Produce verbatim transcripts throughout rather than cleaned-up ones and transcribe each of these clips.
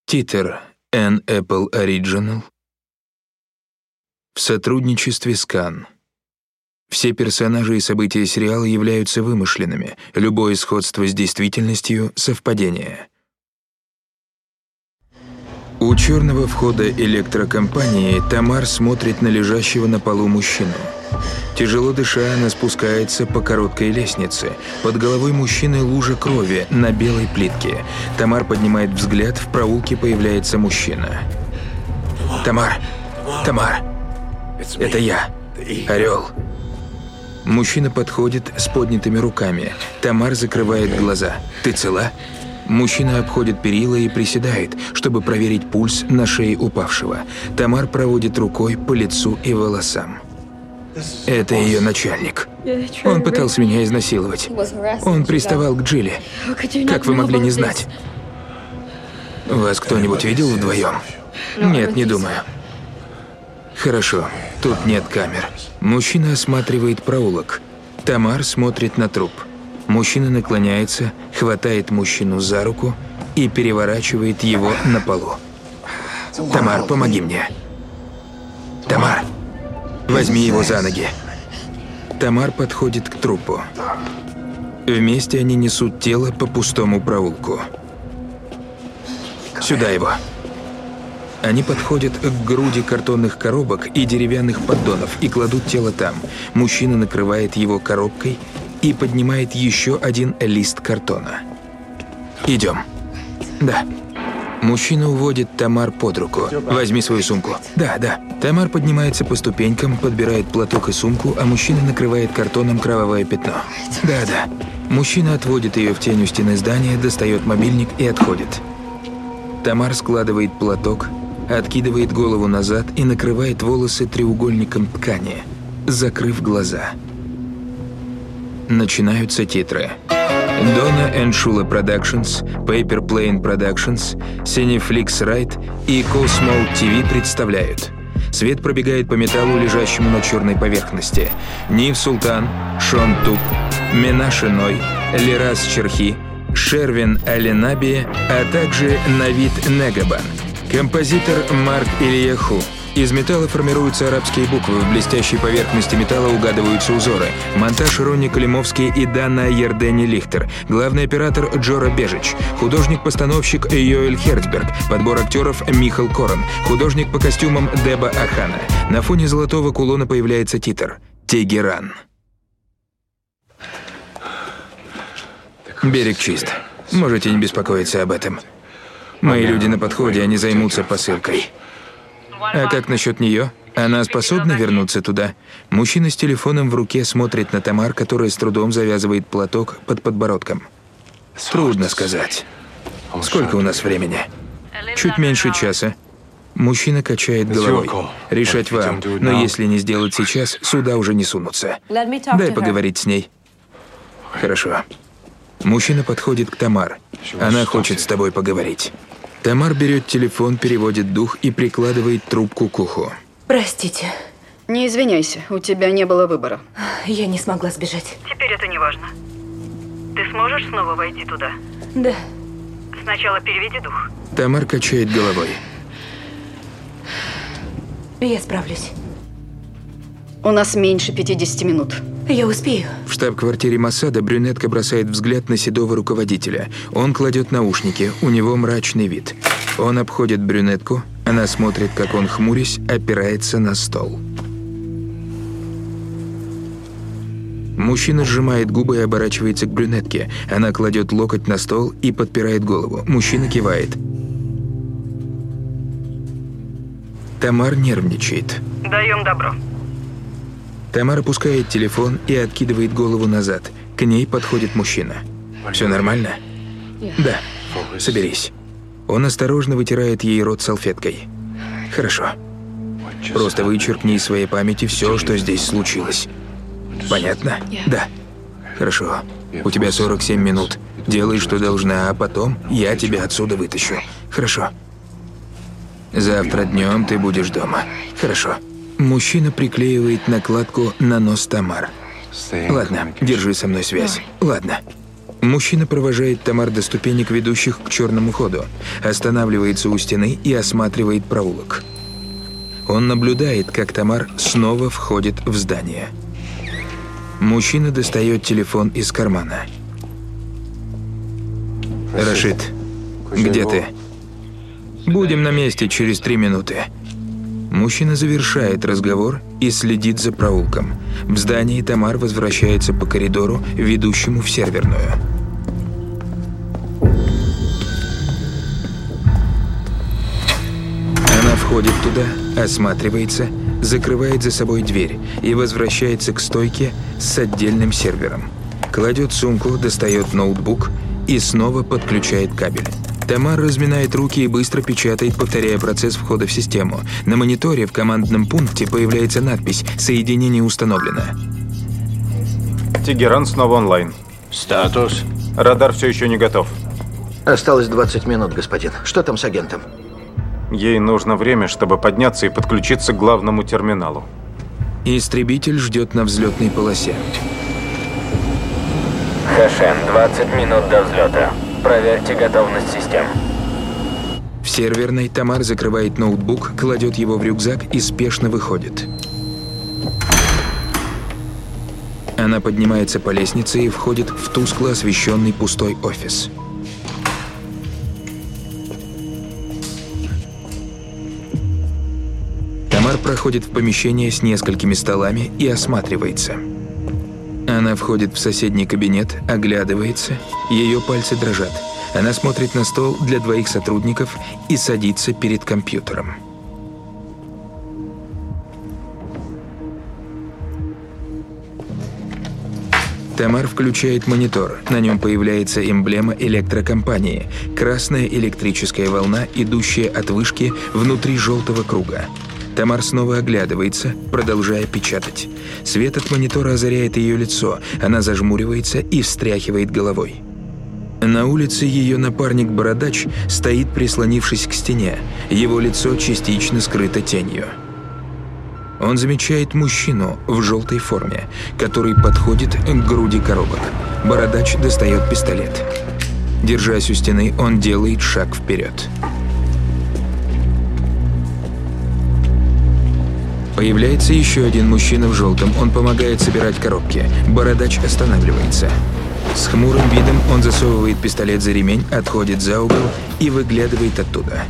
Титр An Apple Original в сотрудничестве с Кан. Все персонажи и события сериала являются вымышленными, любое сходство с действительностью — совпадение. У черного входа электрокомпании Тамар смотрит на лежащего на полу мужчину. Тяжело дыша, она спускается по короткой лестнице. Под головой мужчины лужа крови на белой плитке. Тамар поднимает взгляд, в проулке появляется мужчина. «Тамар! Тамар! Это я! Орел!» Мужчина подходит с поднятыми руками. Тамар закрывает глаза. «Ты цела?» Мужчина обходит перила и приседает, чтобы проверить пульс на шее упавшего. Тамар проводит рукой по лицу и волосам. Это ее начальник. Он пытался меня изнасиловать. Он приставал к Джилли. Как вы могли не знать? Вас кто-нибудь видел вдвоем? Нет, не думаю. Хорошо, тут нет камер. Мужчина осматривает проулок. Тамар смотрит на труп. Мужчина наклоняется, хватает мужчину за руку и переворачивает его на полу. «Тамар, помоги мне!» «Тамар, возьми его за ноги!» Тамар подходит к трупу. Вместе они несут тело по пустому проулку. «Сюда его!» Они подходят к груди картонных коробок и деревянных поддонов и кладут тело там. Мужчина накрывает его коробкой и поднимает еще один лист картона. «Идем». «Да». Мужчина уводит Тамар под руку. «Возьми свою сумку». «Да, да». Тамар поднимается по ступенькам, подбирает платок и сумку, а мужчина накрывает картоном кровавое пятно. «Да, да». Мужчина отводит ее в тень у стены здания, достает мобильник и отходит. Тамар складывает платок, откидывает голову назад и накрывает волосы треугольником ткани, закрыв глаза. Начинаются титры. Donna and Shula Productions, Paper Plane Productions, Cineflix Ride и Cosmo ти ви представляют. Свет пробегает по металлу, лежащему на черной поверхности. Нив Султан, Шон Туп, Менаш Иной, Лирас Черхи, Шервин Алинаби, а также Навид Негабан. Композитор Марк Ильяху. Из металла формируются арабские буквы, в блестящей поверхности металла угадываются узоры. Монтаж Ронни Климовский и Дана Ердени Лихтер. Главный оператор Джора Бежич. Художник-постановщик Йоэль Херцберг. Подбор актеров Михал Корен. Художник по костюмам Деба Ахана. На фоне золотого кулона появляется титр «Тегеран». Берег чист. Можете не беспокоиться об этом. Мои люди на подходе, они займутся посылкой. А как насчет нее? Она способна вернуться туда? Мужчина с телефоном в руке смотрит на Тамар, которая с трудом завязывает платок под подбородком. Трудно сказать. Сколько у нас времени? Чуть меньше часа. Мужчина качает головой. Решать вам, но если не сделать сейчас, сюда уже не сунутся. Дай поговорить с ней. Хорошо. Мужчина подходит к Тамар. Она хочет с тобой поговорить. Тамар берет телефон, переводит дух и прикладывает трубку к уху. Простите. Не извиняйся, у тебя не было выбора. Я не смогла сбежать. Теперь это не важно. Ты сможешь снова войти туда? Да. Сначала переведи дух. Тамар качает головой. Я справлюсь. У нас меньше пятидесяти минут. Я успею. В штаб-квартире Моссада брюнетка бросает взгляд на седого руководителя. Он кладет наушники, у него мрачный вид. Он обходит брюнетку, она смотрит, как он, хмурясь, опирается на стол. Мужчина сжимает губы и оборачивается к брюнетке. Она кладет локоть на стол и подпирает голову. Мужчина кивает. Тамар нервничает. Даем добро. Тамар опускает телефон и откидывает голову назад. К ней подходит мужчина. «Все нормально?» «Да. Соберись». Он осторожно вытирает ей рот салфеткой. «Хорошо. Просто вычеркни из своей памяти все, что здесь случилось. Понятно?» «Да». «Хорошо. У тебя сорок семь минут. Делай, что должна, а потом я тебя отсюда вытащу. Хорошо?» «Завтра днем ты будешь дома. Хорошо». Мужчина приклеивает накладку на нос Тамар. «Ладно, держи со мной связь. Ладно». Мужчина провожает Тамар до ступенек, ведущих к черному ходу, останавливается у стены и осматривает проулок. Он наблюдает, как Тамар снова входит в здание. Мужчина достает телефон из кармана. «Рашид, где ты?» «Будем на месте через три минуты». Мужчина завершает разговор и следит за проулком. В здании Тамар возвращается по коридору, ведущему в серверную. Она входит туда, осматривается, закрывает за собой дверь и возвращается к стойке с отдельным сервером. Кладет сумку, достает ноутбук и снова подключает кабель. Тамар разминает руки и быстро печатает, повторяя процесс входа в систему. На мониторе в командном пункте появляется надпись «Соединение установлено». Тегеран снова онлайн. Статус? Радар все еще не готов. Осталось двадцать минут, господин. Что там с агентом? Ей нужно время, чтобы подняться и подключиться к главному терминалу. Истребитель ждет на взлетной полосе. Хэшен, двадцать минут до взлета. Проверьте готовность систем. В серверной Тамар закрывает ноутбук, кладет его в рюкзак и спешно выходит. Она поднимается по лестнице и входит в тускло освещенный пустой офис. Тамар проходит в помещение с несколькими столами и осматривается. Она входит в соседний кабинет, оглядывается, ее пальцы дрожат. Она смотрит на стол для двоих сотрудников и садится перед компьютером. Тамар включает монитор. На нем появляется эмблема электрокомпании. Красная электрическая волна, идущая от вышки внутри желтого круга. Тамар снова оглядывается, продолжая печатать. Свет от монитора озаряет ее лицо. Она зажмуривается и встряхивает головой. На улице ее напарник-бородач стоит, прислонившись к стене. Его лицо частично скрыто тенью. Он замечает мужчину в желтой форме, который подходит к груди коробок. Бородач достает пистолет. Держась у стены, он делает шаг вперед. Появляется еще один мужчина в желтом. Он помогает собирать коробки. Бородач останавливается. С хмурым видом он засовывает пистолет за ремень, отходит за угол и выглядывает оттуда.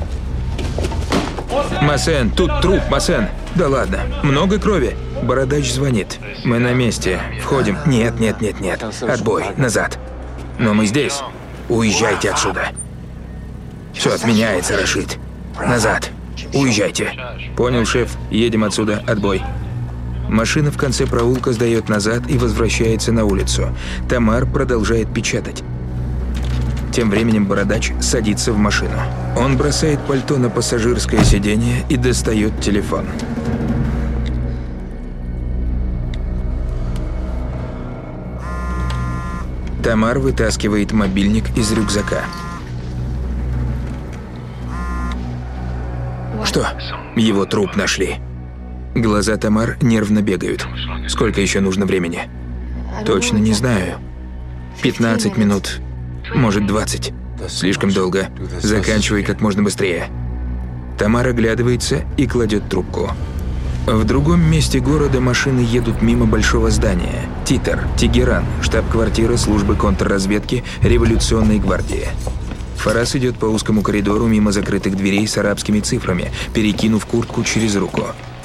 «Масен, тут труп, Масен!» «Да ладно, много крови?» Бородач звонит. «Мы на месте. Входим». «Нет, нет, нет, нет. Отбой. Назад». «Но мы здесь. Уезжайте отсюда». «Все отменяется, Рашид. Назад. Уезжайте». «Понял, шеф. Едем отсюда. Отбой». Машина в конце проулка сдает назад и возвращается на улицу. Тамар продолжает печатать. Тем временем Бородач садится в машину. Он бросает пальто на пассажирское сиденье и достает телефон. Тамар вытаскивает мобильник из рюкзака. Что? Его труп нашли. Глаза Тамар нервно бегают. Сколько еще нужно времени? Точно не знаю. пятнадцать минут. Может, двадцать. Слишком долго. Заканчивай как можно быстрее. Тамар оглядывается и кладет трубку. В другом месте города машины едут мимо большого здания. Титер, Тегеран, штаб-квартира службы контрразведки Революционной гвардии. Фарас идет по узкому коридору мимо закрытых дверей с арабскими цифрами, перекинув куртку через руку.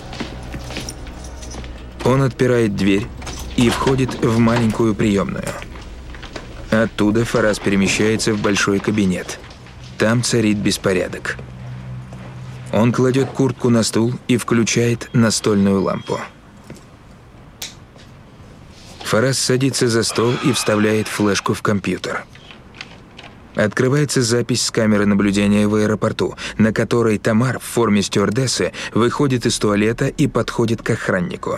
Он отпирает дверь и входит в маленькую приемную. Оттуда Фарас перемещается в большой кабинет. Там царит беспорядок. Он кладет куртку на стул и включает настольную лампу. Фарас садится за стол и вставляет флешку в компьютер. Открывается запись с камеры наблюдения в аэропорту, на которой Тамар в форме стюардессы выходит из туалета и подходит к охраннику.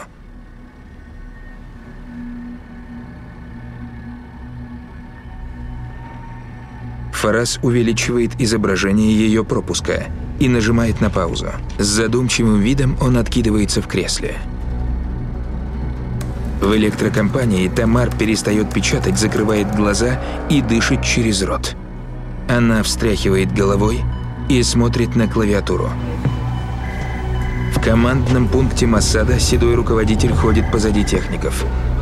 Фарас увеличивает изображение ее пропуска и нажимает на паузу. С задумчивым видом он откидывается в кресле. В электрокомпании Тамар перестает печатать, закрывает глаза и дышит через рот. Она встряхивает головой и смотрит на клавиатуру. В командном пункте Моссада седой руководитель ходит позади техников.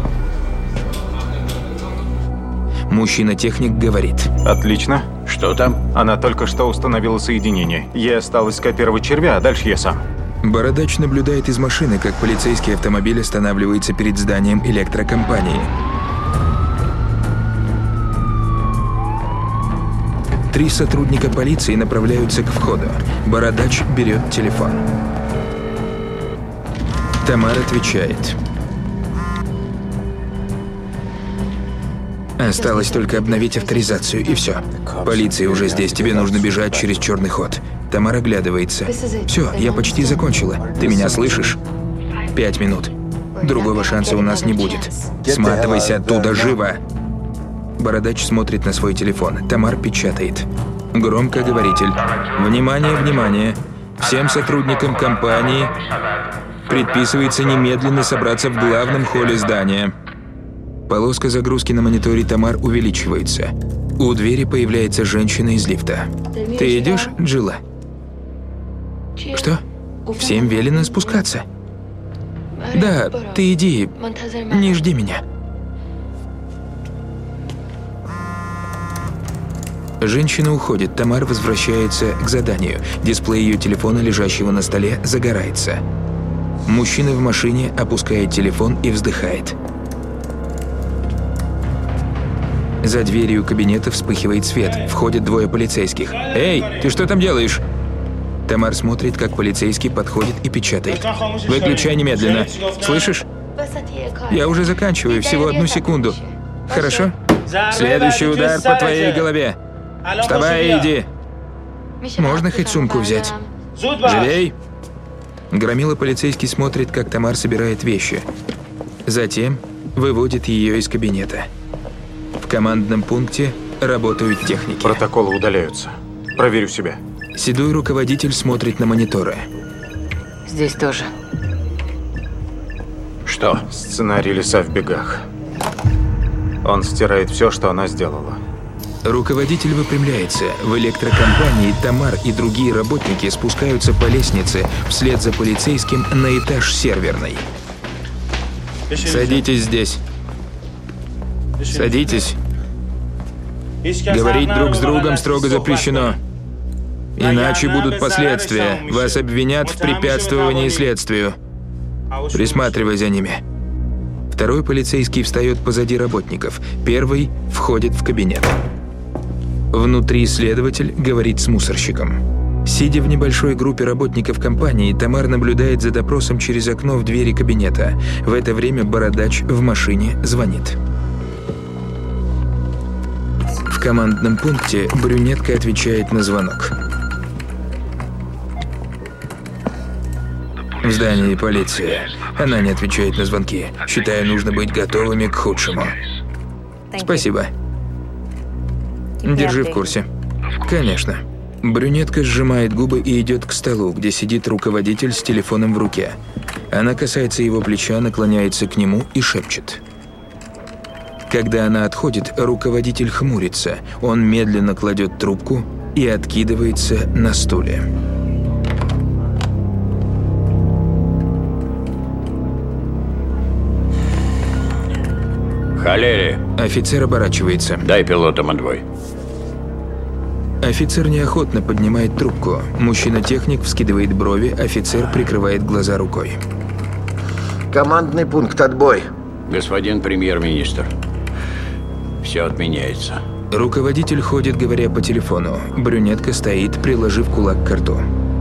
Мужчина-техник говорит. Отлично. Что там? Она только что установила соединение. Ей осталось скопировать червя, а дальше я сам. Бородач наблюдает из машины, как полицейский автомобиль останавливается перед зданием электрокомпании. Три сотрудника полиции направляются к входу. Бородач берет телефон. Тамара отвечает. Осталось только обновить авторизацию, и все. Полиция уже здесь, тебе нужно бежать через черный ход. Тамара оглядывается. Все, я почти закончила. Ты меня слышишь? Пять минут. Другого шанса у нас не будет. Сматывайся оттуда, живо! Бородач смотрит на свой телефон. Тамар печатает. Громкоговоритель. Внимание, внимание. Всем сотрудникам компании предписывается немедленно собраться в главном холле здания. Полоска загрузки на мониторе Тамар увеличивается. У двери появляется женщина из лифта. Ты идешь, Джилла? Что? Всем велено спускаться. Да, ты иди. Не жди меня. Женщина уходит, Тамар возвращается к заданию. Дисплей ее телефона, лежащего на столе, загорается. Мужчина в машине опускает телефон и вздыхает. За дверью кабинета вспыхивает свет. Входят двое полицейских. «Эй, ты что там делаешь?» Тамар смотрит, как полицейский подходит и печатает. «Выключай немедленно. Слышишь? Я уже заканчиваю, всего одну секунду. Хорошо? Следующий удар по твоей голове. Вставай и иди. Можно хоть сумку взять? Живей!» Громила полицейский смотрит, как Тамар собирает вещи. Затем выводит ее из кабинета. В командном пункте работают техники. Протоколы удаляются. Проверю себя. Седой руководитель смотрит на мониторы. Здесь тоже. Что? Сценарий «Лиса в бегах». Он стирает все, что она сделала. Руководитель выпрямляется. В электрокомпании Тамар и другие работники спускаются по лестнице вслед за полицейским на этаж серверной. Садитесь здесь. Садитесь. Говорить друг с другом строго запрещено. Иначе будут последствия. Вас обвинят в препятствовании следствию. Присматривай за ними. Второй полицейский встает позади работников. Первый входит в кабинет. Внутри следователь говорит с мусорщиком. Сидя в небольшой группе работников компании, Тамар наблюдает за допросом через окно в двери кабинета. В это время Бородач в машине звонит. В командном пункте брюнетка отвечает на звонок. В здании полиция. Она не отвечает на звонки. Считаю, нужно быть готовыми к худшему. Спасибо. Держи в курсе. Конечно. Брюнетка сжимает губы и идет к столу, где сидит руководитель с телефоном в руке. Она касается его плеча, наклоняется к нему и шепчет. Когда она отходит, руководитель хмурится. Он медленно кладет трубку и откидывается на стуле. Халери, Офицер оборачивается. дай пилотам отбой. Офицер неохотно поднимает трубку. Мужчина-техник вскидывает брови, офицер прикрывает глаза рукой. Командный пункт, отбой. Господин премьер-министр, все отменяется. Руководитель ходит, говоря по телефону. Брюнетка стоит, приложив кулак к рту.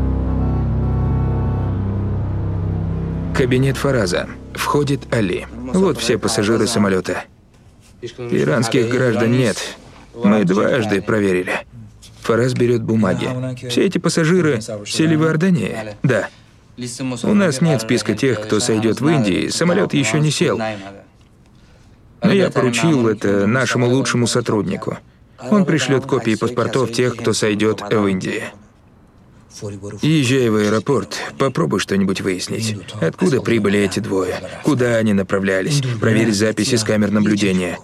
Кабинет Фараза. Входит Али. Вот все пассажиры самолета. Иранских граждан нет. Мы дважды проверили. Фараз берет бумаги. Все эти пассажиры сели в Иордании? Да. У нас нет списка тех, кто сойдет в Индии. Самолет еще не сел. Но я поручил это нашему лучшему сотруднику. Он пришлет копии паспортов тех, кто сойдет в Индии. Езжай в аэропорт, попробуй что-нибудь выяснить. Откуда прибыли эти двое? Куда они направлялись? Проверь записи с камер наблюдения.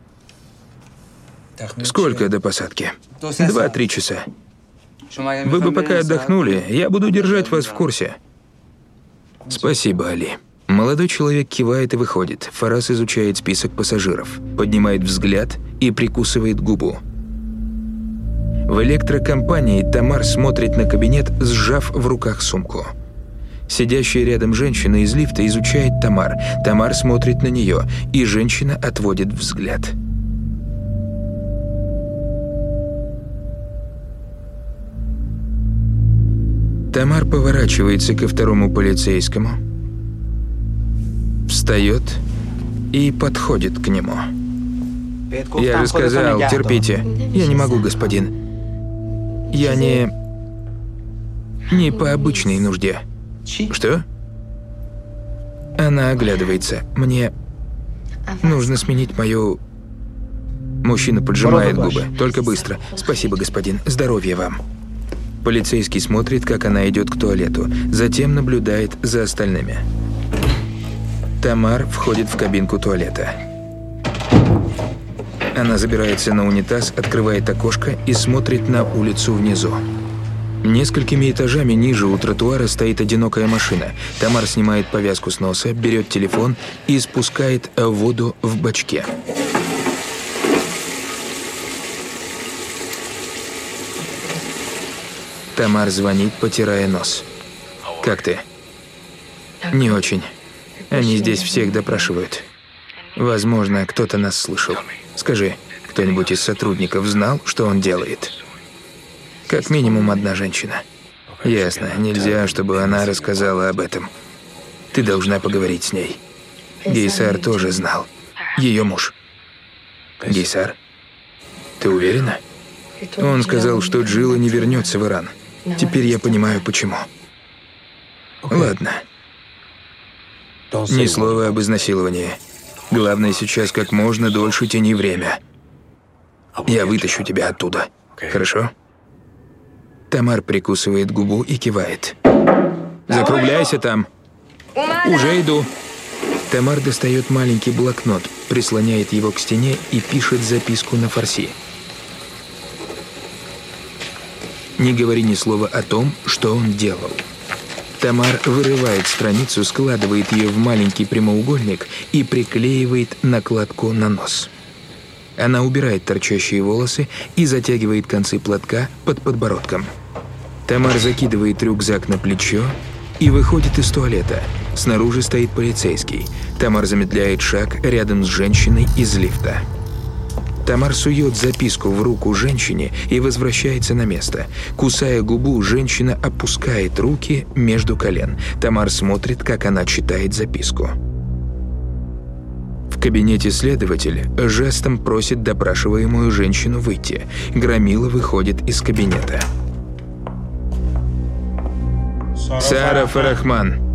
Сколько до посадки? Два-три часа. Вы бы пока отдохнули, я буду держать вас в курсе. Спасибо, Али. Молодой человек кивает и выходит. Фарас изучает список пассажиров, поднимает взгляд и прикусывает губу. В электрокомпании Тамар смотрит на кабинет, сжав в руках сумку. Сидящая рядом женщина из лифта изучает Тамар. Тамар смотрит на нее, и женщина отводит взгляд. Тамар поворачивается ко второму полицейскому, встает и подходит к нему. Я же сказал, терпите. Я не могу, господин. Я не... не по обычной нужде. Что? Она оглядывается. Мне нужно сменить мою... Мужчина поджимает губы. Только быстро. Спасибо, господин. Здоровья вам. Полицейский смотрит, как она идет к туалету. Затем наблюдает за остальными. Тамар входит в кабинку туалета. Она забирается на унитаз, открывает окошко и смотрит на улицу внизу. Несколькими этажами ниже у тротуара стоит одинокая машина. Тамар снимает повязку с носа, берет телефон и спускает воду в бачке. Тамар звонит, потирая нос. «Как ты?» «Не очень. Они здесь всех допрашивают. Возможно, кто-то нас слышал. Скажи, кто-нибудь из сотрудников знал, что он делает?» «Как минимум одна женщина». «Ясно. Нельзя, чтобы она рассказала об этом. Ты должна поговорить с ней». Гейсар тоже знал. Ее муж. «Гейсар? Ты уверена?» Он сказал, что Джилла не вернется в Иран. Теперь я понимаю, почему. Ладно. Ни слова об изнасиловании. Главное сейчас как можно дольше тяни время. Я вытащу тебя оттуда. Хорошо? Тамар прикусывает губу и кивает. Закругляйся там. Уже иду. Тамар достает маленький блокнот, прислоняет его к стене и пишет записку на фарси. Не говори ни слова о том, что он делал. Тамар вырывает страницу, складывает ее в маленький прямоугольник и приклеивает накладку на нос. Она убирает торчащие волосы и затягивает концы платка под подбородком. Тамар закидывает рюкзак на плечо и выходит из туалета. Снаружи стоит полицейский. Тамар замедляет шаг рядом с женщиной из лифта. Тамар сует записку в руку женщине и возвращается на место. Кусая губу, женщина опускает руки между колен. Тамар смотрит, как она читает записку. В кабинете следователь жестом просит допрашиваемую женщину выйти. Громила выходит из кабинета. «Сара Фарахман».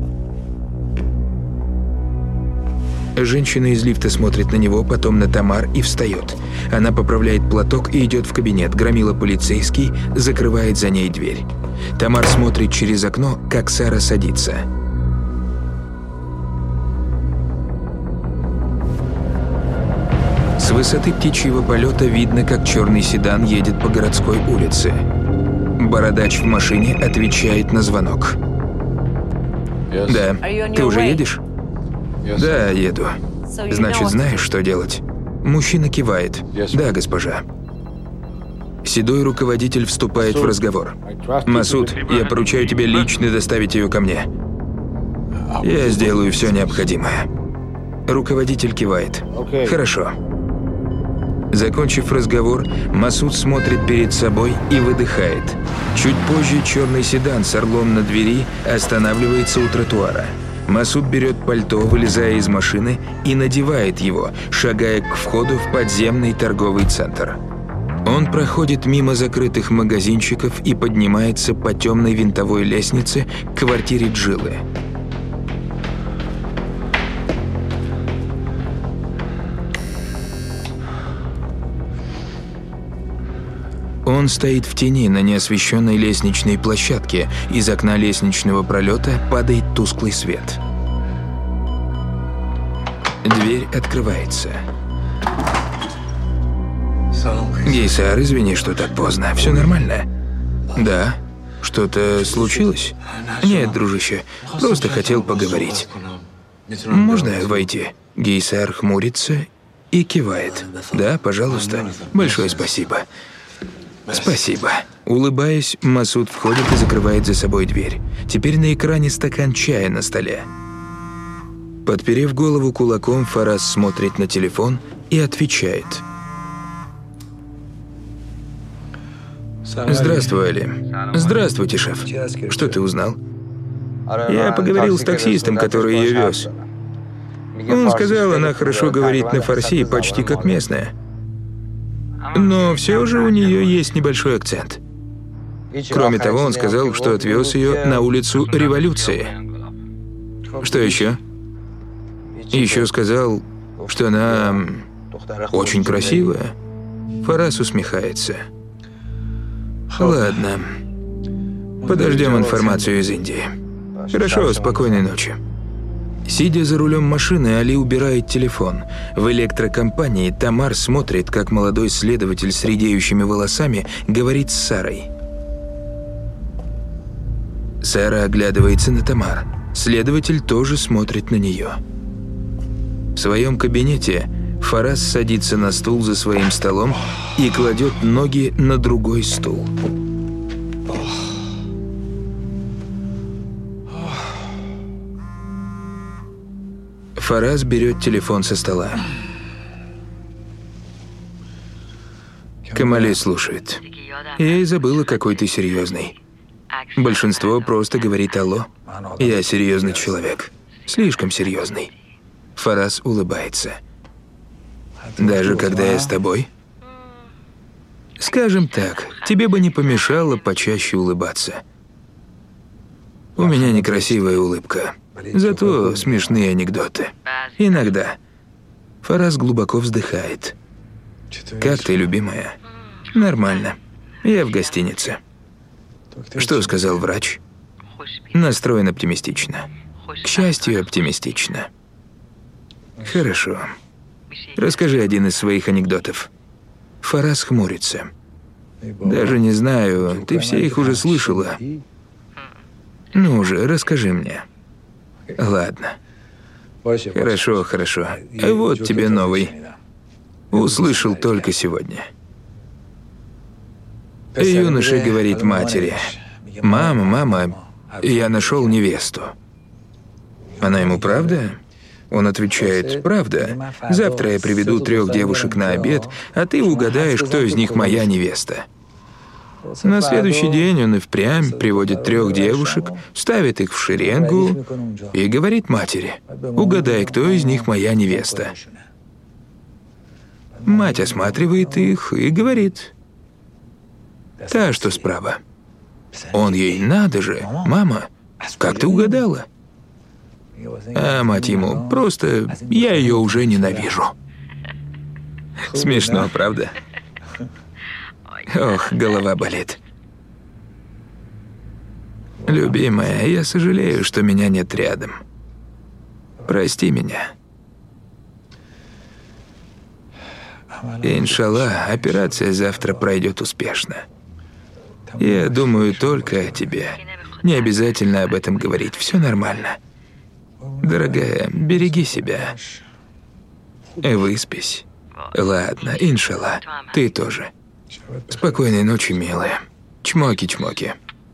Женщина из лифта смотрит на него, потом на Тамар и встает. Она поправляет платок и идет в кабинет. Громила полицейский закрывает за ней дверь. Тамар смотрит через окно, как Сара садится. С высоты птичьего полета видно, как черный седан едет по городской улице. Бородач в машине отвечает на звонок. «Да. Ты уже едешь?» «Да, еду. Значит, знаешь, что делать?» Мужчина кивает. «Да, госпожа». Седой руководитель вступает в разговор. «Масуд, я поручаю тебе лично доставить ее ко мне. Я сделаю все необходимое». Руководитель кивает. «Хорошо». Закончив разговор, Масуд смотрит перед собой и выдыхает. Чуть позже черный седан с орлом на двери останавливается у тротуара. Масуд берет пальто, вылезая из машины, и надевает его, шагая к входу в подземный торговый центр. Он проходит мимо закрытых магазинчиков и поднимается по темной винтовой лестнице к квартире Джилы. Он Он стоит в тени на неосвещенной лестничной площадке. Из окна лестничного пролета падает тусклый свет. Дверь открывается. Гейсар, извини, что так поздно. Все нормально? Да. Что-то случилось? Нет, дружище. Просто хотел поговорить. Можно войти? Гейсар хмурится и кивает. Да, пожалуйста. Большое спасибо. Спасибо. Улыбаясь, Масуд входит и закрывает за собой дверь. Теперь на экране стакан чая на столе. Подперев голову кулаком, Фараз смотрит на телефон и отвечает. Здравствуй, Али. Здравствуйте, шеф. Что ты узнал? Я поговорил с таксистом, который ее вез. Он сказал, она хорошо говорит на фарси, почти как местная. Но все же у нее есть небольшой акцент. Кроме того, он сказал, что отвез ее на улицу Революции. Что еще? Еще сказал, что она очень красивая. Фараз усмехается. Ладно. Подождем информацию из Индии. Хорошо, спокойной ночи. Сидя за рулем машины, Али убирает телефон. В электрокомпании Тамар смотрит, как молодой следователь с редеющими волосами говорит с Сарой. Сара оглядывается на Тамар. Следователь тоже смотрит на нее. В своем кабинете Фараз садится на стул за своим столом и кладет ноги на другой стул. Фараз берет телефон со стола. Камали слушает. Я и забыла, какой ты серьезный. Большинство просто говорит «алло». Я серьезный человек. Слишком серьезный. Фараз улыбается. Даже когда я с тобой? Скажем так, тебе бы не помешало почаще улыбаться. У меня некрасивая улыбка. Зато смешные анекдоты. Иногда. Фараз глубоко вздыхает. Как ты, любимая? Нормально. Я в гостинице. Что сказал врач? Настроен оптимистично. К счастью, оптимистично. Хорошо. Расскажи один из своих анекдотов. Фараз хмурится. Даже не знаю, ты все их уже слышала. Ну же, расскажи мне. Ладно. Хорошо, хорошо. А вот тебе новый. Услышал только сегодня. Юноша говорит матери: «Мама, мама, я нашел невесту». Она ему: «Правда?» Он отвечает: «Правда. Завтра я приведу трех девушек на обед, а ты угадаешь, кто из них моя невеста». На следующий день он и впрямь приводит трех девушек, ставит их в шеренгу и говорит матери: «Угадай, кто из них моя невеста». Мать осматривает их и говорит: «Та, что справа». Он ей: «Надо же, мама, как ты угадала?» А мать ему: «Просто я ее уже ненавижу». Смешно, правда? Ох, голова болит. Любимая, я сожалею, что меня нет рядом. Прости меня. Иншаллах, операция завтра пройдет успешно. Я думаю только о тебе. Не обязательно об этом говорить, все нормально. Дорогая, береги себя. Выспись. Ладно, иншаллах, ты тоже. Спокойной ночи, милая. Чмоки-чмоки.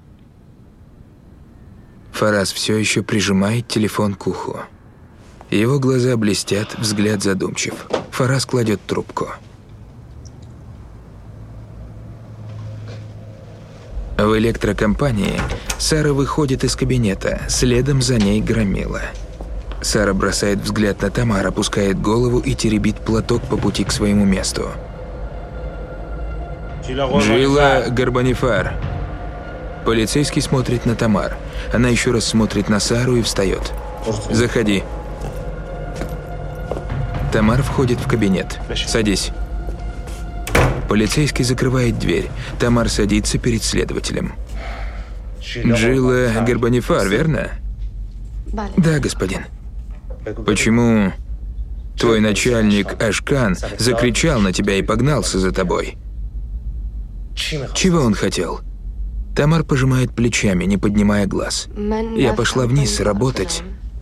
Фараз все еще прижимает телефон к уху. Его глаза блестят, взгляд задумчив. Фараз кладет трубку. В электрокомпании Сара выходит из кабинета, следом за ней Громила. Сара бросает взгляд на Тамар, опускает голову и теребит платок по пути к своему месту. Джила Гарбанифар. Полицейский смотрит на Тамар. Она еще раз смотрит на Сару и встает. Заходи. Тамар входит в кабинет. Садись. Полицейский закрывает дверь. Тамар садится перед следователем. Джилла Гербанифар, верно? Да, господин. Почему твой начальник Ашкан закричал на тебя и погнался за тобой? Чего он хотел? Тамар пожимает плечами, не поднимая глаз. Я пошла вниз работать.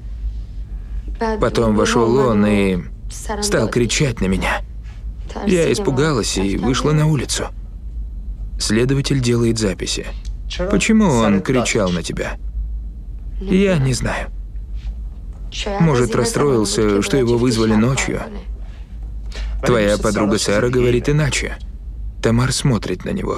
Потом вошел он и стал кричать на меня. Я испугалась и вышла на улицу. Следователь делает записи. Почему он кричал на тебя? Я не знаю. Может, расстроился, что его вызвали ночью. Твоя подруга Сара говорит иначе. Тамар смотрит на него.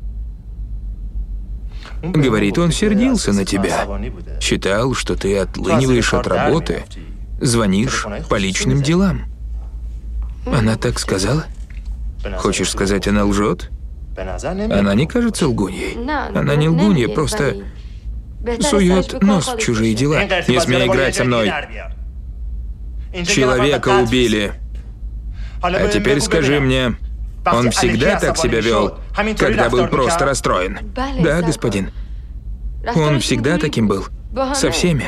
Говорит, он сердился на тебя. Считал, что ты отлыниваешь от работы, звонишь по личным делам. Она так сказала? Хочешь сказать, она лжет? Она не кажется лгуньей. Она не лгунья, просто сует нос в чужие дела. Не смей играть со мной. Человека убили. А теперь скажи мне, он всегда так себя вел, когда был просто расстроен? Да, господин. Он всегда таким был. Со всеми.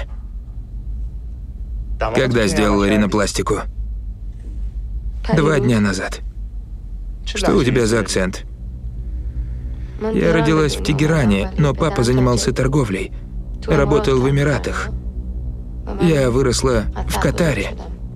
Когда сделала ринопластику? Два дня назад. Что у тебя за акцент? Я родилась в Тегеране, но папа занимался торговлей. Работал в Эмиратах. Я выросла в Катаре.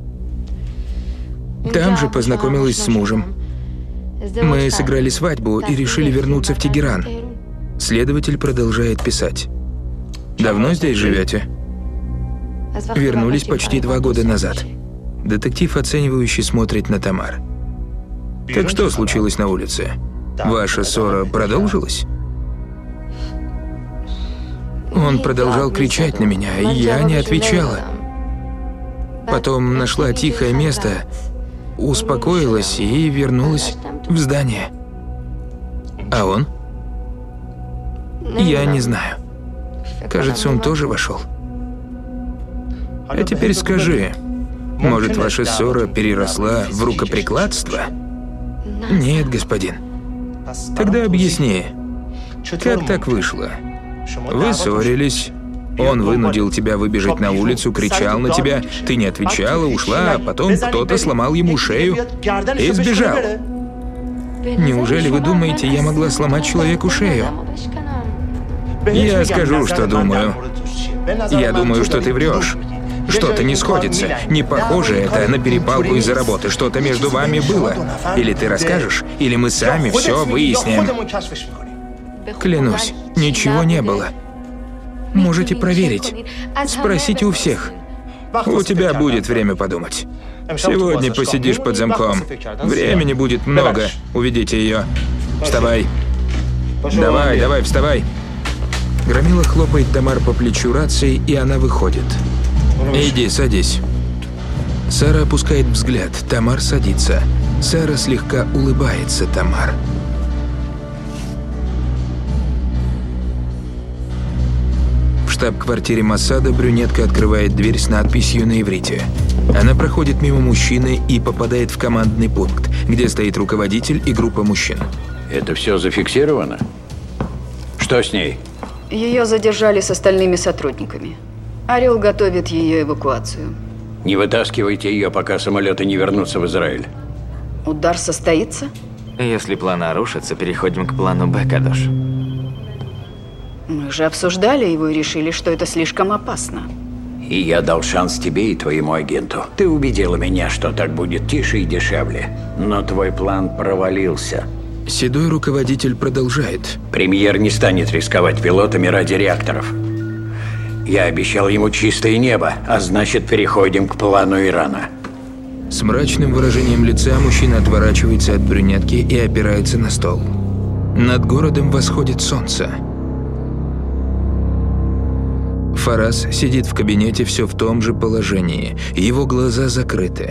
Там же познакомилась с мужем. Мы сыграли свадьбу и решили вернуться в Тегеран. Следователь продолжает писать. Давно здесь живете? Вернулись почти два года назад. Детектив оценивающий смотрит на Тамар. Так что случилось на улице? Ваша ссора продолжилась? Он продолжал кричать на меня, и я не отвечала. Потом нашла тихое место, успокоилась и вернулась в здание. А он? Я не знаю. Кажется, он тоже вошел. А теперь скажи, может, ваша ссора переросла в рукоприкладство? Нет, господин. Тогда объясни, как так вышло? Вы ссорились, он вынудил тебя выбежать на улицу, кричал на тебя, ты не отвечала, ушла, а потом кто-то сломал ему шею и сбежал. Неужели вы думаете, я могла сломать человеку шею? Я скажу, что думаю. Я думаю, что ты врешь. Что-то не сходится. Не похоже это на перепалку из-за работы. Что-то между вами было. Или ты расскажешь, или мы сами все выясним. Клянусь, ничего не было. Можете проверить. Спросите у всех. У тебя будет время подумать. Сегодня посидишь под замком. Времени будет много. Уведите ее. Вставай. Давай, давай, вставай. Громила хлопает Тамар по плечу рацией, и она выходит. Иди, садись. Сара опускает взгляд. Тамар садится. Сара слегка улыбается Тамар. В штаб-квартире Моссада брюнетка открывает дверь с надписью на иврите. Она проходит мимо мужчины и попадает в командный пункт, где стоит руководитель и группа мужчин. Это все зафиксировано? Что с ней? Ее задержали с остальными сотрудниками. Орел готовит ее эвакуацию. Не вытаскивайте ее, пока самолеты не вернутся в Израиль. Удар состоится? Если планы рушатся, переходим к плану Б, Кадош. Мы же обсуждали его и решили, что это слишком опасно. И я дал шанс тебе и твоему агенту. Ты убедила меня, что так будет тише и дешевле. Но твой план провалился. Седой руководитель продолжает. Премьер не станет рисковать пилотами ради реакторов. Я обещал ему чистое небо, а значит, переходим к плану Ирана. С мрачным выражением лица мужчина отворачивается от брюнетки и опирается на стол. Над городом восходит солнце. Фарас сидит в кабинете все в том же положении. Его глаза закрыты.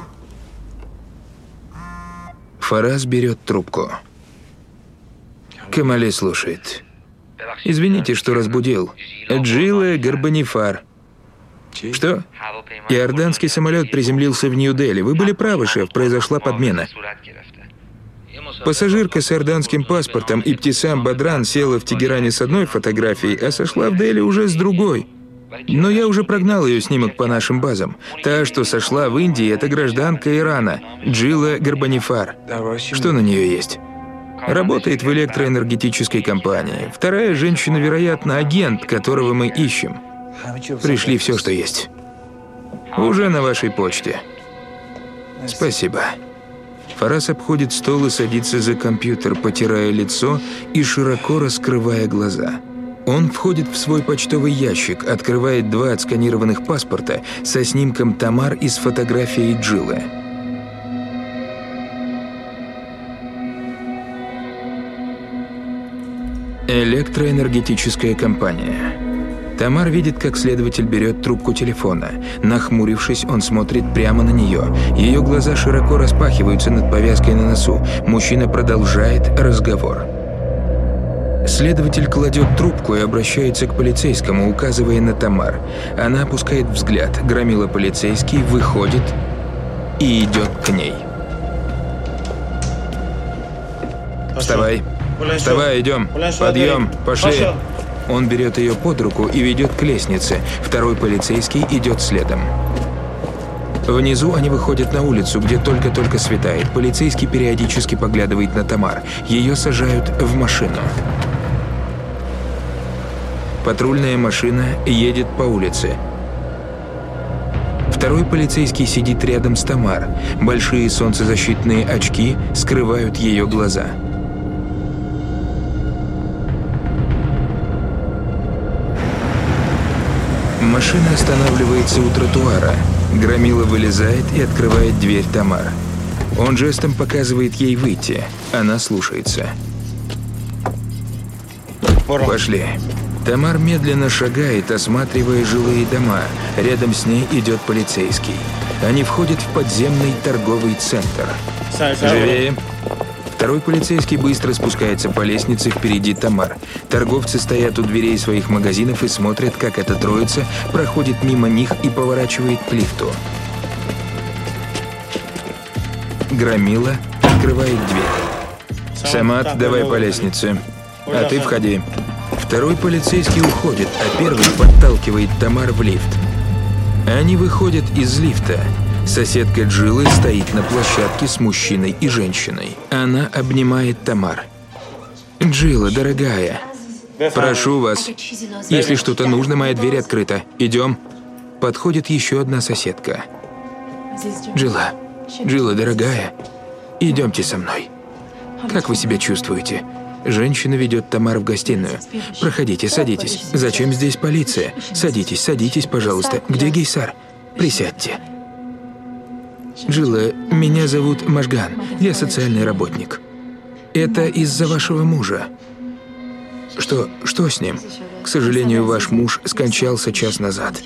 Фарас берет трубку. Камали слушает. Извините, что разбудил. Джилла Гарбанифар. Что? Иорданский самолет приземлился в Нью-Дели. Вы были правы, шеф, произошла подмена. Пассажирка с иорданским паспортом Ибтисам Бадран села в Тегеране с одной фотографией, а сошла в Дели уже с другой. Но я уже прогнал ее снимок по нашим базам. Та, что сошла в Индии, это гражданка Ирана, Джилла Гарбанифар. Что на нее есть? Работает в электроэнергетической компании. Вторая женщина, вероятно, агент, которого мы ищем. Пришли все, что есть. Уже на вашей почте. Спасибо. Фарас обходит стол и садится за компьютер, потирая лицо и широко раскрывая глаза. Он входит в свой почтовый ящик, открывает два отсканированных паспорта со снимком Тамар и с фотографией Джилы. Электроэнергетическая компания. Тамар видит, как следователь берет трубку телефона. Нахмурившись, он смотрит прямо на нее. Ее глаза широко распахиваются над повязкой на носу. Мужчина продолжает разговор. Следователь кладет трубку и обращается к полицейскому, указывая на Тамар. Она опускает взгляд. Громила полицейский выходит и идет к ней. «Вставай! Вставай, идем! Подъем! По шее!» Он берет ее под руку и ведет к лестнице. Второй полицейский идет следом. Внизу они выходят на улицу, где только-только светает. Полицейский периодически поглядывает на Тамар. Ее сажают в машину. Патрульная машина едет по улице. Второй полицейский сидит рядом с Тамар. Большие солнцезащитные очки скрывают ее глаза. Машина останавливается у тротуара. Громила вылезает и открывает дверь Тамар. Он жестом показывает ей выйти. Она слушается. Пошли. Тамар медленно шагает, осматривая жилые дома. Рядом с ней идет полицейский. Они входят в подземный торговый центр. Живее. Второй полицейский быстро спускается по лестнице впереди Тамар. Торговцы стоят у дверей своих магазинов и смотрят, как эта троица проходит мимо них и поворачивает к лифту. Громила открывает дверь. «Самат, давай по лестнице. А ты входи». Второй полицейский уходит, а первый подталкивает Тамар в лифт. Они выходят из лифта. Соседка Джилы стоит на площадке с мужчиной и женщиной. Она обнимает Тамар. «Джилла, дорогая, прошу вас, если что-то нужно, моя дверь открыта. Идем». Подходит еще одна соседка. «Джилла, Джилла, дорогая, идемте со мной. Как вы себя чувствуете?» Женщина ведет Тамар в гостиную. «Проходите, садитесь. Зачем здесь полиция? Садитесь, садитесь, пожалуйста. Где Гейсар? Присядьте». «Джилла, меня зовут Машган. Я социальный работник. Это из-за вашего мужа». «Что, что с ним?» «К сожалению, ваш муж скончался час назад».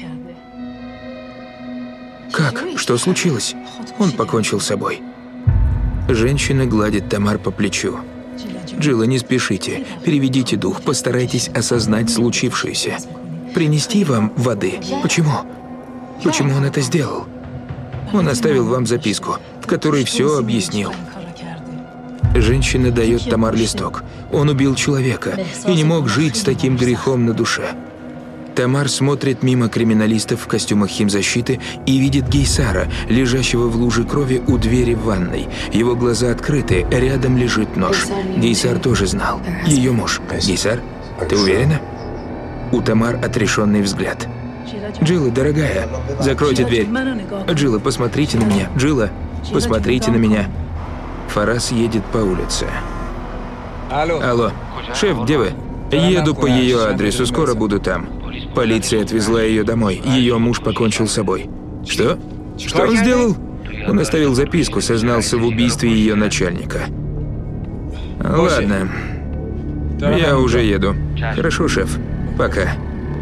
«Как? Что случилось?» «Он покончил с собой». Женщина гладит Тамар по плечу. «Джилла, не спешите. Переведите дух, постарайтесь осознать случившееся. Принести вам воды? Почему? Почему он это сделал? Он оставил вам записку, в которой все объяснил». Женщина дает Тамар листок. Он убил человека и не мог жить с таким грехом на душе. Тамар смотрит мимо криминалистов в костюмах химзащиты и видит Гейсара, лежащего в луже крови у двери в ванной. Его глаза открыты, рядом лежит нож. Гейсар тоже знал. Ее муж. «Гейсар, ты уверена?» У Тамар отрешенный взгляд. «Джилла, дорогая, закройте дверь. Джилла, посмотрите на меня. Джилла, посмотрите на меня». Фарас едет по улице. «Алло, шеф, где вы?» «Еду по ее адресу, скоро буду там». Полиция отвезла ее домой. Ее муж покончил с собой. «Что? Что он сделал?» Он оставил записку, сознался в убийстве ее начальника. «Ладно, я уже еду». «Хорошо, шеф. Пока».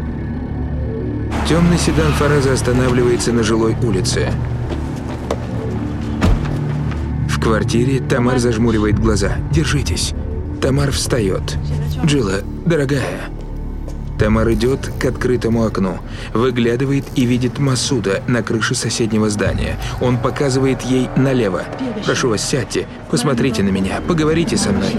Темный седан Фараза останавливается на жилой улице. В квартире Тамар зажмуривает глаза. «Держитесь». Тамар встает. «Джилла, дорогая». Тамар идет к открытому окну, выглядывает и видит Масуда на крыше соседнего здания. Он показывает ей налево. «Прошу вас, сядьте, посмотрите на меня, поговорите со мной».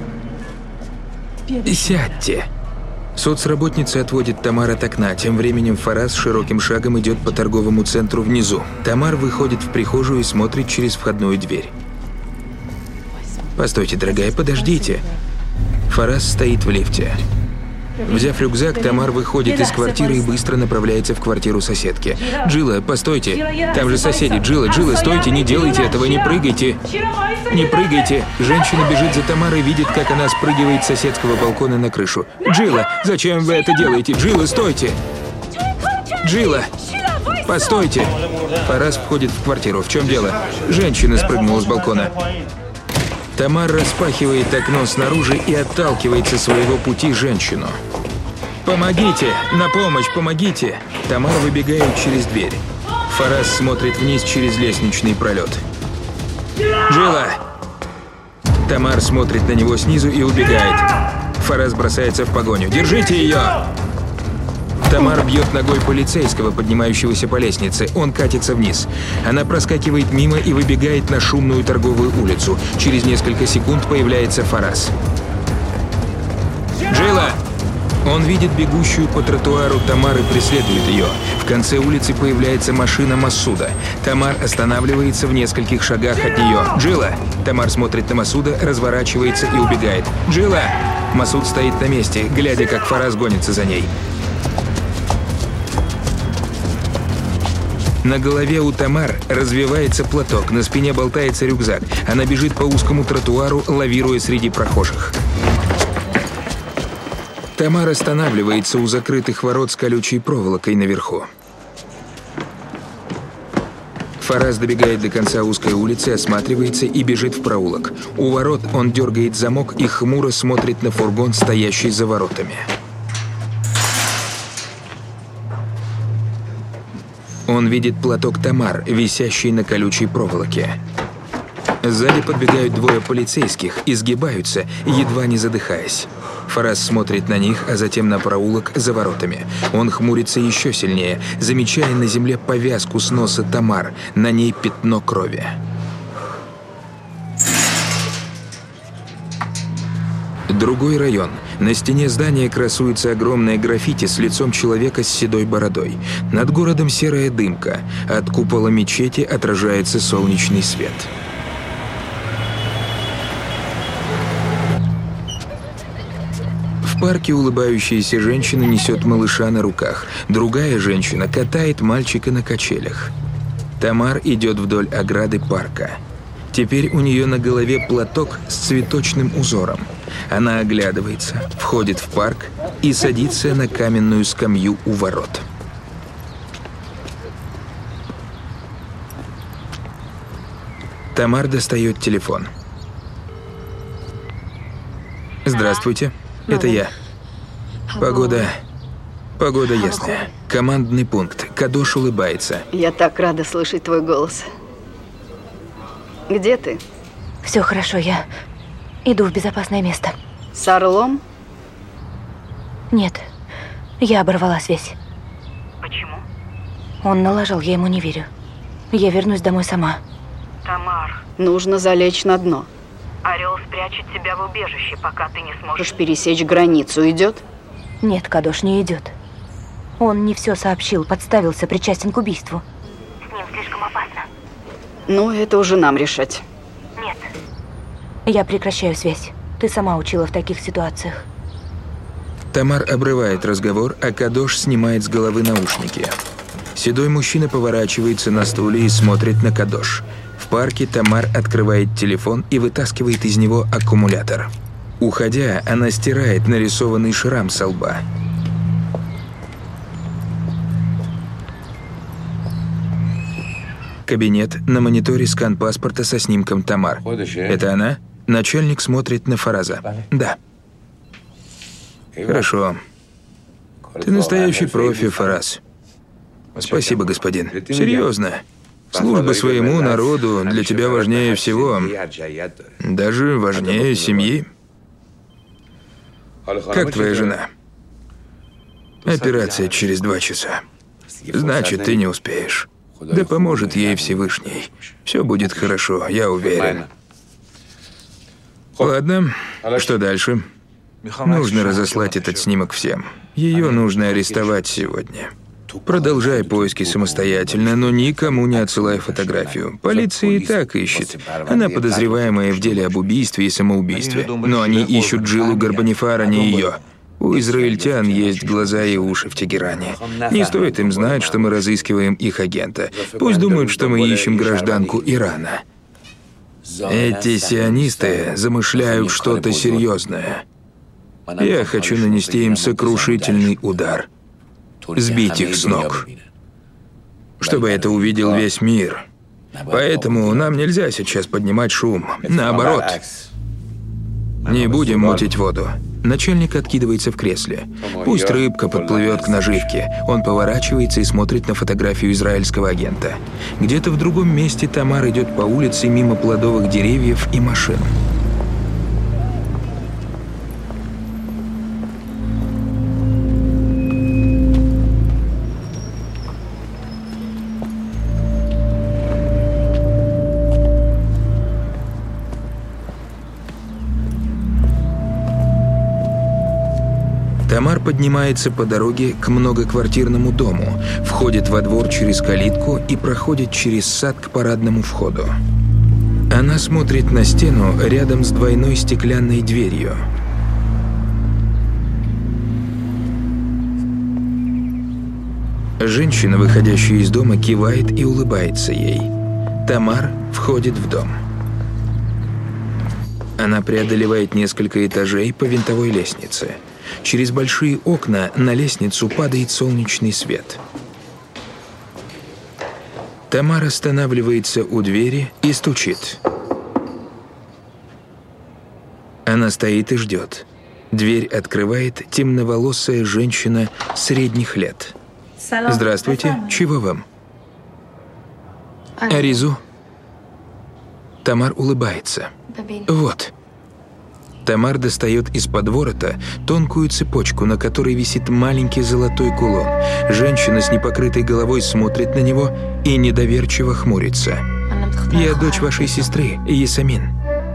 «Сядьте». Соцработница отводит Тамар от окна. Тем временем Фараз широким шагом идет по торговому центру внизу. Тамар выходит в прихожую и смотрит через входную дверь. «Постойте, дорогая, подождите». Фараз стоит в лифте. Взяв рюкзак, Тамар выходит из квартиры и быстро направляется в квартиру соседки. «Джилла, постойте! Там же соседи! Джилла, Джилла, стойте! Не делайте этого! Не прыгайте! Не прыгайте!» Женщина бежит за Тамарой, видит, как она спрыгивает с соседского балкона на крышу. «Джилла, зачем вы это делаете? Джилла, стойте! Джилла, постойте!» Фараз входит в квартиру. «В чем дело?» Женщина спрыгнула с балкона. Тамар распахивает окно снаружи и отталкивает со своего пути женщину. «Помогите! На помощь! Помогите!» Тамар выбегает через дверь. Фараз смотрит вниз через лестничный пролет. «Джилла!» Тамар смотрит на него снизу и убегает. Фараз бросается в погоню. «Держите ее!» Тамар бьет ногой полицейского, поднимающегося по лестнице. Он катится вниз. Она проскакивает мимо и выбегает на шумную торговую улицу. Через несколько секунд появляется Фараз. «Джилла!» Он видит бегущую по тротуару Тамар и преследует ее. В конце улицы появляется машина Масуда. Тамар останавливается в нескольких шагах от нее. «Джилла!» Тамар смотрит на Масуда, разворачивается и убегает. «Джилла!» Масуд стоит на месте, глядя, как Фараз гонится за ней. На голове у Тамар развивается платок, на спине болтается рюкзак. Она бежит по узкому тротуару, лавируя среди прохожих. Тамар останавливается у закрытых ворот с колючей проволокой наверху. Фараз добегает до конца узкой улицы, осматривается и бежит в проулок. У ворот он дергает замок и хмуро смотрит на фургон, стоящий за воротами. Он видит платок Тамар, висящий на колючей проволоке. Сзади подбегают двое полицейских и сгибаются, едва не задыхаясь. Фараз смотрит на них, а затем на проулок за воротами. Он хмурится еще сильнее, замечая на земле повязку с носа Тамар, на ней пятно крови. Другой район. На стене здания красуется огромное граффити с лицом человека с седой бородой. Над городом серая дымка. От купола мечети отражается солнечный свет. В парке улыбающаяся женщина несет малыша на руках. Другая женщина катает мальчика на качелях. Тамар идет вдоль ограды парка. Теперь у нее на голове платок с цветочным узором. Она оглядывается, входит в парк и садится на каменную скамью у ворот. Тамар достает телефон. «Здравствуйте, это я. Погода... Погода ясная. Командный пункт. Кадош улыбается». Я так рада слышать твой голос. Где ты? Все хорошо, я иду в безопасное место. С Орлом? Нет, я оборвала связь. Почему? Он налажал, я ему не верю. Я вернусь домой сама. Тамар, Нужно залечь на дно. Орел спрячет тебя в убежище, пока ты не сможешь. Можешь пересечь границу. Идет? Нет, Кадош, не идет. Он не все сообщил, подставился, причастен к убийству. С ним слишком опасно. Ну, это уже нам решать. Нет. Я прекращаю связь. Ты сама учила в таких ситуациях. Тамар обрывает разговор, а Кадош снимает с головы наушники. Седой мужчина поворачивается на стуле и смотрит на Кадош. В парке Тамар открывает телефон и вытаскивает из него аккумулятор. Уходя, она стирает нарисованный шрам со лба. Кабинет, на мониторе скан паспорта со снимком Тамар. Это она? Начальник смотрит на Фараза. Да. Хорошо. Ты настоящий профи, Фараз. Спасибо, господин. Серьезно. Служба своему народу для тебя важнее всего. Даже важнее семьи. Как твоя жена? Операция через два часа. Значит, ты не успеешь. Да поможет ей Всевышний. Все будет хорошо, я уверен. Ладно, что дальше? Нужно разослать этот снимок всем. Ее нужно арестовать сегодня. Продолжай поиски самостоятельно, но никому не отсылай фотографию. Полиция и так ищет. Она подозреваемая в деле об убийстве и самоубийстве. Но они ищут Джилу Гарбанифар, а не ее. У израильтян есть глаза и уши в Тегеране. Не стоит им знать, что мы разыскиваем их агента. Пусть думают, что мы ищем гражданку Ирана. Эти сионисты замышляют что-то серьезное. Я хочу нанести им сокрушительный удар. Сбить их с ног. Чтобы это увидел весь мир. Поэтому нам нельзя сейчас поднимать шум. Наоборот. Не будем мутить воду. Начальник откидывается в кресле. Пусть рыбка подплывет к наживке. Он поворачивается и смотрит на фотографию израильского агента. Где-то в другом месте Тамар идет по улице мимо плодовых деревьев и машин. Тамар поднимается по дороге к многоквартирному дому, входит во двор через калитку и проходит через сад к парадному входу. Она смотрит на стену рядом с двойной стеклянной дверью. Женщина, выходящая из дома, кивает и улыбается ей. Тамар входит в дом. Она преодолевает несколько этажей по винтовой лестнице. Через большие окна на лестницу падает солнечный свет. Тамар останавливается у двери и стучит. Она стоит и ждет. Дверь открывает темноволосая женщина средних лет. Здравствуйте, чего вам? Аризу? Тамар улыбается. Вот. Тамар достает из-под ворота тонкую цепочку, на которой висит маленький золотой кулон. Женщина с непокрытой головой смотрит на него и недоверчиво хмурится. «Я дочь вашей сестры, Ясамин».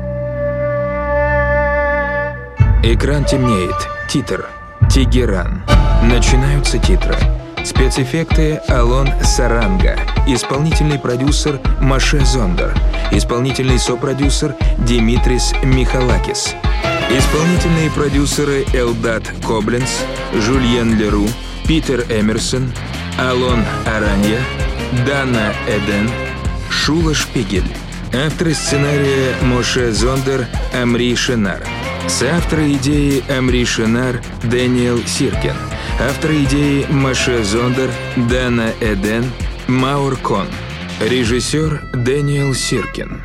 Экран темнеет. Титр. Тегеран. Начинаются титры. Спецэффекты Алон Саранга. Исполнительный продюсер Моше Зондер. Исполнительный сопродюсер Димитрис Михалакис. Исполнительные продюсеры Элдат Кобленц, Жюльен Леру, Питер Эмерсон, Алон Аранья, Дана Эден, Шула Шпигель. Авторы сценария Моше Зондер, Амри Шенар. Соавторы идеи Амри Шенар, Дэниел Сиркин. Авторы идеи Моше Зондер, Дана Эден, Маур Кон. Режиссер Дэниел Сиркин.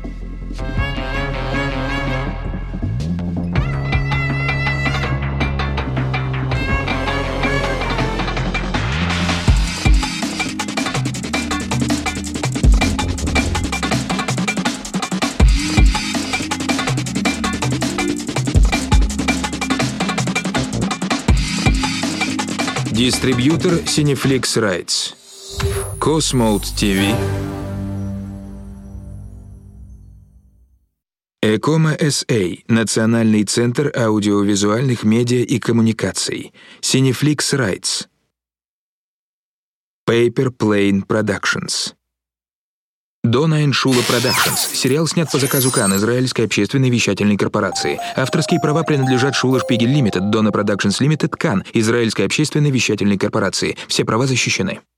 Дистрибьютор Cineflix Rights. Cosmode ти ви. Экома эс эй – Национальный центр аудиовизуальных медиа и коммуникаций. Cineflix Rights. Paper Plane Productions. Дона энд Шула Productions. Сериал снят по заказу Кан, израильской общественной вещательной корпорации. Авторские права принадлежат Шула Шпигель Лимитед, Дона Productions Лимитед, Кан, израильской общественной вещательной корпорации. Все права защищены.